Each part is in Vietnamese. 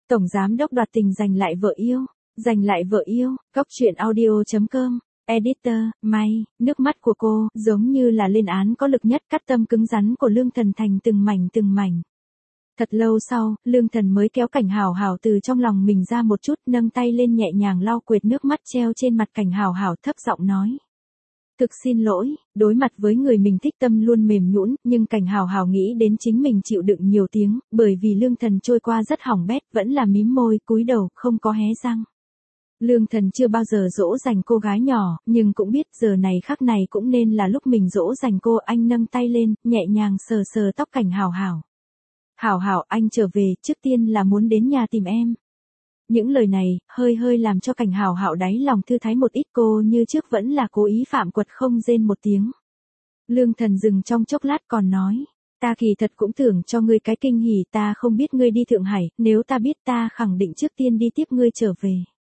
Tổng giám đốc đoạt tình giành lại vợ yêu. Giành lại vợ yêu, Cóc truyện audio.com. Editor, May, nước mắt của cô, giống như là lên án có lực nhất cắt tâm cứng rắn của Lương Thần thành từng mảnh. Thật lâu sau, Lương Thần mới kéo Cảnh Hảo Hảo từ trong lòng mình ra một chút, nâng tay lên nhẹ nhàng lau quệt nước mắt treo trên mặt Cảnh Hảo Hảo, thấp giọng nói. Thực xin lỗi, đối mặt với người mình thích tâm luôn mềm nhũn, nhưng Cảnh Hảo Hảo nghĩ đến chính mình chịu đựng nhiều tiếng, bởi vì Lương Thần trôi qua rất hỏng bét, vẫn là mím môi, cúi đầu, không có hé răng. Lương Thần chưa bao giờ dỗ dành cô gái nhỏ, nhưng cũng biết giờ này khắc này cũng nên là lúc mình dỗ dành cô. Anh nâng tay lên, nhẹ nhàng sờ tóc Cảnh Hảo Hảo. Hảo Hảo, anh trở về, trước tiên là muốn đến nhà tìm em. Những lời này, hơi làm cho Cảnh Hảo Hảo đáy lòng thư thái một ít, cô như trước vẫn là cố ý phạm quật không rên một tiếng. Lương Thần dừng trong chốc lát còn nói, ta kỳ thật cũng tưởng cho ngươi cái kinh hỉ, ta không biết ngươi đi Thượng Hải, nếu ta biết ta khẳng định trước tiên đi tiếp ngươi trở về.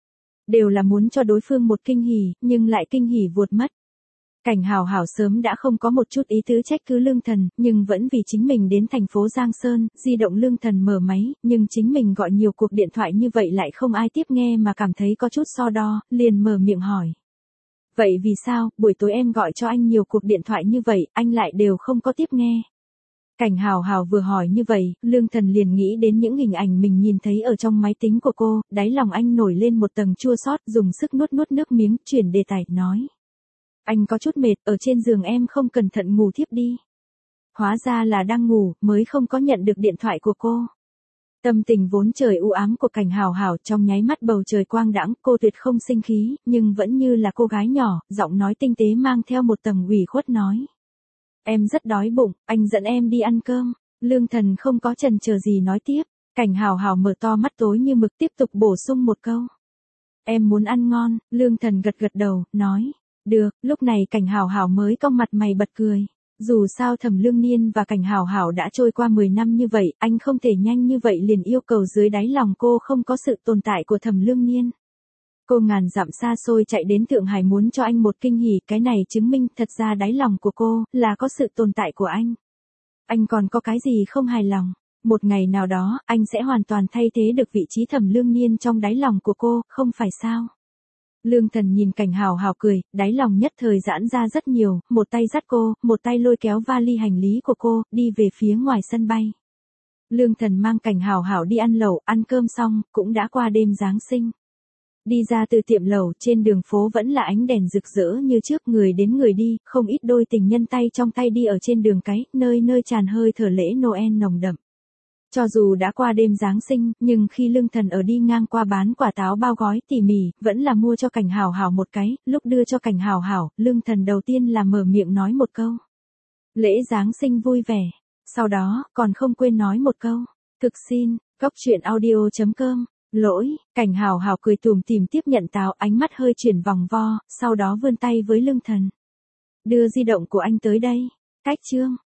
Đều là muốn cho đối phương một kinh hỉ, nhưng lại kinh hỉ vụt mất. Cảnh Hảo Hảo sớm đã không có một chút ý tứ trách cứ Lương Thần, nhưng vẫn vì chính mình đến thành phố Giang Sơn, di động Lương Thần mở máy, nhưng chính mình gọi nhiều cuộc điện thoại như vậy lại không ai tiếp nghe mà cảm thấy có chút so đo, liền mở miệng hỏi. Vậy vì sao, buổi tối em gọi cho anh nhiều cuộc điện thoại như vậy, anh lại đều không có tiếp nghe? Cảnh Hảo Hảo vừa hỏi như vậy, Lương Thần liền nghĩ đến những hình ảnh mình nhìn thấy ở trong máy tính của cô, đáy lòng anh nổi lên một tầng chua xót, dùng sức nuốt nước miếng, chuyển đề tài, nói. Anh có chút mệt, ở trên giường em không cẩn thận ngủ thiếp đi. Hóa ra là đang ngủ, mới không có nhận được điện thoại của cô. Tâm tình vốn trời u ám của Cảnh Hảo Hảo trong nháy mắt bầu trời quang đãng, cô tuyệt không sinh khí, nhưng vẫn như là cô gái nhỏ, giọng nói tinh tế mang theo một tầng ủy khuất nói. Em rất đói bụng, anh dẫn em đi ăn cơm. Lương Thần không có chần chờ gì nói tiếp. Cảnh Hảo Hảo mở to mắt tối như mực tiếp tục bổ sung một câu. Em muốn ăn ngon. Lương Thần gật đầu, nói. Được, lúc này Cảnh Hảo Hảo mới cong mặt mày bật cười. Dù sao Thẩm Lương Niên và Cảnh Hảo Hảo đã trôi qua 10 năm như vậy, anh không thể nhanh như vậy liền yêu cầu dưới đáy lòng cô không có sự tồn tại của Thẩm Lương Niên. Cô ngàn dặm xa xôi chạy đến Thượng Hải muốn cho anh một kinh hỉ, cái này chứng minh thật ra đáy lòng của cô là có sự tồn tại của anh. Anh còn có cái gì không hài lòng? Một ngày nào đó, anh sẽ hoàn toàn thay thế được vị trí Thẩm Lương Niên trong đáy lòng của cô, không phải sao? Lương Thần nhìn Cảnh Hảo Hảo cười, đáy lòng nhất thời giãn ra rất nhiều, một tay dắt cô, một tay lôi kéo vali hành lý của cô, đi về phía ngoài sân bay. Lương Thần mang Cảnh Hảo Hảo đi ăn lẩu, ăn cơm xong, cũng đã qua đêm Giáng sinh. Đi ra từ tiệm lẩu, trên đường phố vẫn là ánh đèn rực rỡ như trước, người đến người đi, không ít đôi tình nhân tay trong tay đi ở trên đường cái, nơi tràn hơi thở lễ Noel nồng đậm. Cho dù đã qua đêm Giáng sinh, nhưng khi Lương Thần ở đi ngang qua bán quả táo bao gói tỉ mỉ, vẫn là mua cho Cảnh Hảo Hảo một cái, lúc đưa cho Cảnh Hảo Hảo, Lương Thần đầu tiên là mở miệng nói một câu. Lễ Giáng sinh vui vẻ. Sau đó, còn không quên nói một câu. Thực xin, Cóc truyện audio.com. Lỗi, Cảnh Hảo Hảo cười tủm tỉm tiếp nhận táo, ánh mắt hơi chuyển vòng vo, sau đó vươn tay với Lương Thần. Đưa di động của anh tới đây. Cách chương.